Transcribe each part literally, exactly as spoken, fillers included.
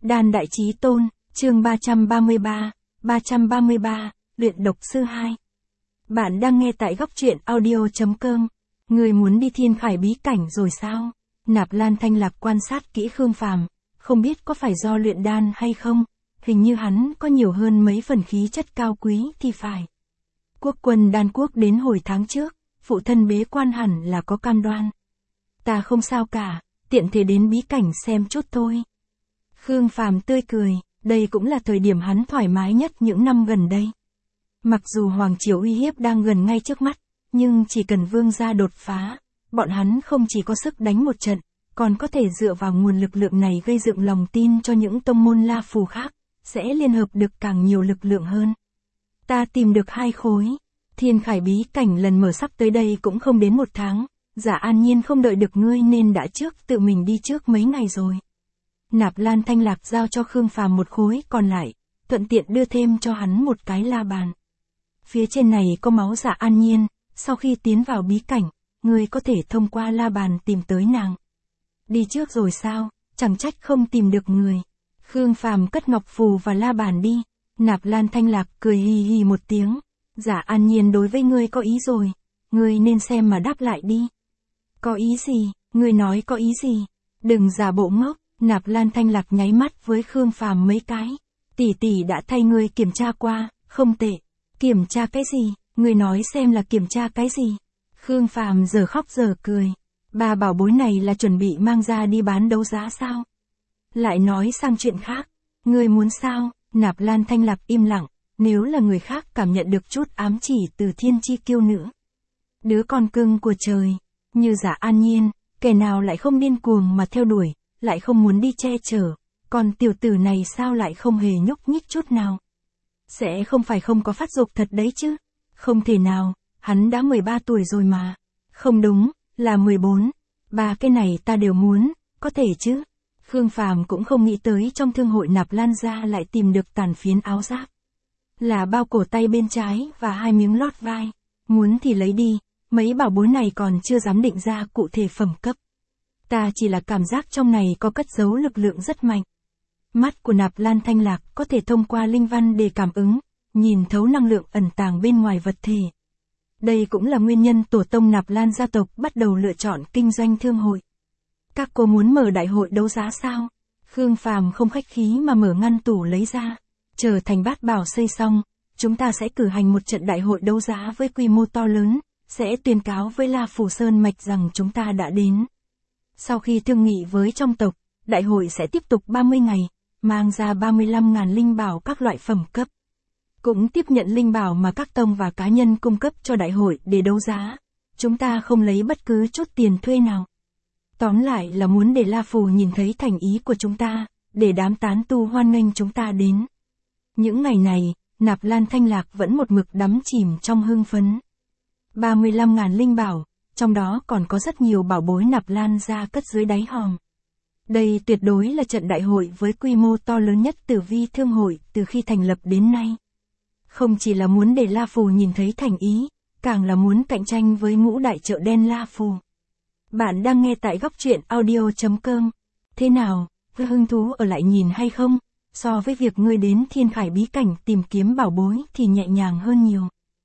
Đan Đại Chí Tôn, chương ba trăm ba mươi ba, ba trăm ba mươi ba, Luyện Độc Sư hai. Bạn đang nghe tại góc truyện audio.com. Người muốn đi Thiên Khải bí cảnh rồi sao? Nạp Lan Thanh Lạc quan sát kỹ Khương Phàm, không biết có phải do luyện đan hay không, hình như hắn có nhiều hơn mấy phần khí chất cao quý thì phải. Quốc quân đan quốc đến hồi tháng trước, phụ thân bế quan hẳn là có cam đoan. Ta không sao cả, tiện thể đến bí cảnh xem chút thôi. Khương Phàm tươi cười, đây cũng là thời điểm hắn thoải mái nhất những năm gần đây. Mặc dù Hoàng Triều uy hiếp đang gần ngay trước mắt, nhưng chỉ cần vương gia đột phá, bọn hắn không chỉ có sức đánh một trận, còn có thể dựa vào nguồn lực lượng này gây dựng lòng tin cho những tông môn La Phù khác, sẽ liên hợp được càng nhiều lực lượng hơn. Ta tìm được hai khối. Thiên Khải bí cảnh lần mở sắp tới đây cũng không đến một tháng, Giả An Nhiên không đợi được ngươi nên đã trước tự mình đi trước mấy ngày rồi. Nạp Lan Thanh Lạc giao cho Khương Phàm một khối còn lại, thuận tiện đưa thêm cho hắn một cái la bàn. Phía trên này có máu Giả An Nhiên, sau khi tiến vào bí cảnh, ngươi có thể thông qua la bàn tìm tới nàng. Đi trước rồi sao, chẳng trách không tìm được người. Khương Phàm cất ngọc phù và la bàn đi. Nạp Lan Thanh Lạc cười hì hì một tiếng. Giả An Nhiên đối với ngươi có ý rồi, ngươi nên xem mà đáp lại đi. Có ý gì, ngươi nói có ý gì? Đừng giả bộ ngốc. Nạp Lan Thanh Lạc nháy mắt với Khương Phàm mấy cái. Tỷ tỷ đã thay ngươi kiểm tra qua, không tệ. Kiểm tra cái gì? Ngươi nói xem là kiểm tra cái gì? Khương Phàm giờ khóc giờ cười. Ba bảo bối này là chuẩn bị mang ra đi bán đấu giá sao? Lại nói sang chuyện khác. Ngươi muốn sao? Nạp Lan Thanh Lạc im lặng. Nếu là người khác cảm nhận được chút ám chỉ từ thiên chi kiêu nữ, đứa con cưng của trời, như Giả An Nhiên, kẻ nào lại không điên cuồng mà theo đuổi, lại không muốn đi che chở, còn tiểu tử này sao lại không hề nhúc nhích chút nào? Sẽ không phải không có phát dục thật đấy chứ? Không thể nào, hắn đã mười ba tuổi rồi mà. Không đúng, là mười bốn. Ba cái này ta đều muốn, có thể chứ? Khương Phàm cũng không nghĩ tới trong thương hội Nạp Lan gia lại tìm được tàn phiến áo giáp. Là bao cổ tay bên trái và hai miếng lót vai. Muốn thì lấy đi, mấy bảo bối này còn chưa dám định ra cụ thể phẩm cấp. Ta chỉ là cảm giác trong này có cất giấu lực lượng rất mạnh. Mắt của Nạp Lan Thanh Lạc có thể thông qua linh văn để cảm ứng, nhìn thấu năng lượng ẩn tàng bên ngoài vật thể. Đây cũng là nguyên nhân tổ tông Nạp Lan gia tộc bắt đầu lựa chọn kinh doanh thương hội. Các cô muốn mở đại hội đấu giá sao? Khương Phàm không khách khí mà mở ngăn tủ lấy ra. Chờ thành bát bảo xây xong, chúng ta sẽ cử hành một trận đại hội đấu giá với quy mô to lớn, sẽ tuyên cáo với La Phủ Sơn Mạch rằng chúng ta đã đến. Sau khi thương nghị với trong tộc, đại hội sẽ tiếp tục ba mươi ngày, mang ra ba mươi lăm nghìn linh bảo các loại phẩm cấp. Cũng tiếp nhận linh bảo mà các tông và cá nhân cung cấp cho đại hội để đấu giá. Chúng ta không lấy bất cứ chút tiền thuê nào. Tóm lại là muốn để La Phủ nhìn thấy thành ý của chúng ta, để đám tán tu hoan nghênh chúng ta đến. Những ngày này, Nạp Lan Thanh Lạc vẫn một mực đắm chìm trong hưng phấn. ba mươi lăm nghìn linh bảo, trong đó còn có rất nhiều bảo bối Nạp Lan gia cất dưới đáy hòm. Đây tuyệt đối là trận đại hội với quy mô to lớn nhất Tử Vi Thương hội từ khi thành lập đến nay. Không chỉ là muốn để La Phù nhìn thấy thành ý, càng là muốn cạnh tranh với ngũ đại chợ đen La Phù. Bạn đang nghe tại góc truyện audio.com. Thế nào, có hứng thú ở lại nhìn hay không? So với việc ngươi đến Thiên Khải bí cảnh tìm kiếm bảo bối thì nhẹ nhàng hơn nhiều.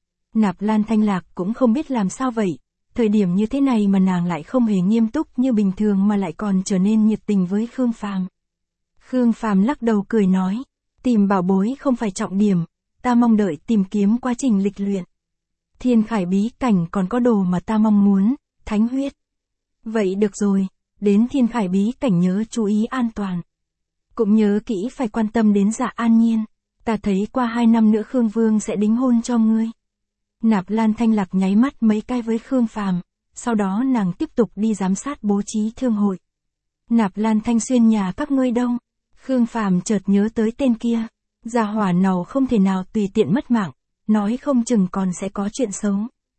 Nạp Lan Thanh Lạc cũng không biết làm sao vậy. Thời điểm như thế này mà nàng lại không hề nghiêm túc như bình thường mà lại còn trở nên nhiệt tình với Khương Phàm. Khương Phàm lắc đầu cười nói, tìm bảo bối không phải trọng điểm, ta mong đợi tìm kiếm quá trình lịch luyện. Thiên Khải bí cảnh còn có đồ mà ta mong muốn, thánh huyết. Vậy được rồi, đến Thiên Khải bí cảnh nhớ chú ý an toàn. Cũng nhớ kỹ phải quan tâm đến Giả An Nhiên, ta thấy qua hai năm nữa Khương Vương sẽ đính hôn cho ngươi. Nạp Lan Thanh Lạc nháy mắt mấy cái với Khương Phàm, sau đó nàng tiếp tục đi giám sát bố trí thương hội. Nạp Lan Thanh Xuyên nhà các ngươi đâu? Khương Phàm chợt nhớ tới tên kia, gia hỏa nào không thể nào tùy tiện mất mạng, nói không chừng còn sẽ có chuyện xấu.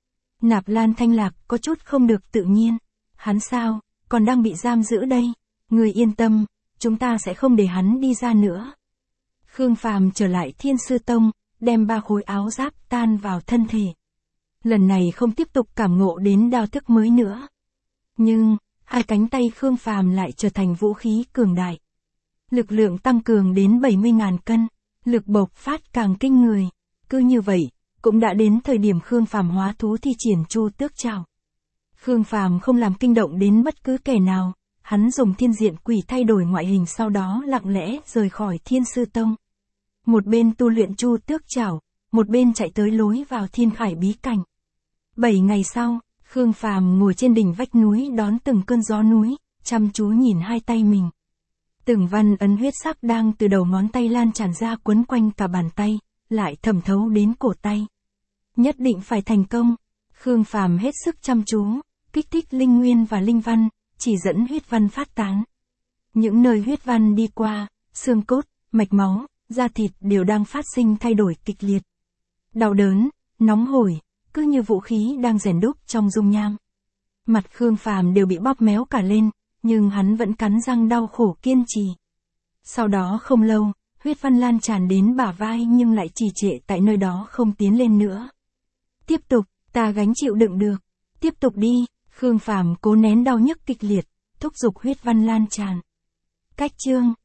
Nạp Lan Thanh Lạc có chút không được tự nhiên, hắn sao, còn đang bị giam giữ đây, ngươi yên tâm, chúng ta sẽ không để hắn đi ra nữa. Khương Phàm trở lại Thiên Sư Tông, đem ba khối áo giáp tan vào thân thể. Lần này không tiếp tục cảm ngộ đến đao thức mới nữa. Nhưng, hai cánh tay Khương Phàm lại trở thành vũ khí cường đại. Lực lượng tăng cường đến bảy mươi nghìn cân, lực bộc phát càng kinh người. Cứ như vậy, cũng đã đến thời điểm Khương Phàm hóa thú thi triển Chu Tước Trảo. Khương Phàm không làm kinh động đến bất cứ kẻ nào, hắn dùng thiên diện quỷ thay đổi ngoại hình, sau đó lặng lẽ rời khỏi Thiên Sư Tông. Một bên tu luyện Chu Tước Trảo, một bên chạy tới lối vào Thiên Khải bí cảnh. Bảy ngày sau, Khương Phàm ngồi trên đỉnh vách núi đón từng cơn gió núi, chăm chú nhìn hai tay mình. Từng văn ấn huyết sắc đang từ đầu ngón tay lan tràn ra quấn quanh cả bàn tay, lại thẩm thấu đến cổ tay. Nhất định phải thành công. Khương Phàm hết sức chăm chú, kích thích linh nguyên và linh văn, chỉ dẫn huyết văn phát tán. Những nơi huyết văn đi qua, xương cốt, mạch máu, da thịt đều đang phát sinh thay đổi kịch liệt. Đau đớn, nóng hổi, cứ như vũ khí đang rèn đúc trong dung nham. Mặt Khương Phàm đều bị bóp méo cả lên, nhưng hắn vẫn cắn răng đau khổ kiên trì. Sau đó không lâu, huyết văn lan tràn đến bả vai nhưng lại trì trệ tại nơi đó không tiến lên nữa. Tiếp tục, ta gánh chịu đựng được. Tiếp tục đi, Khương Phàm cố nén đau nhức kịch liệt, thúc giục huyết văn lan tràn. Cách chương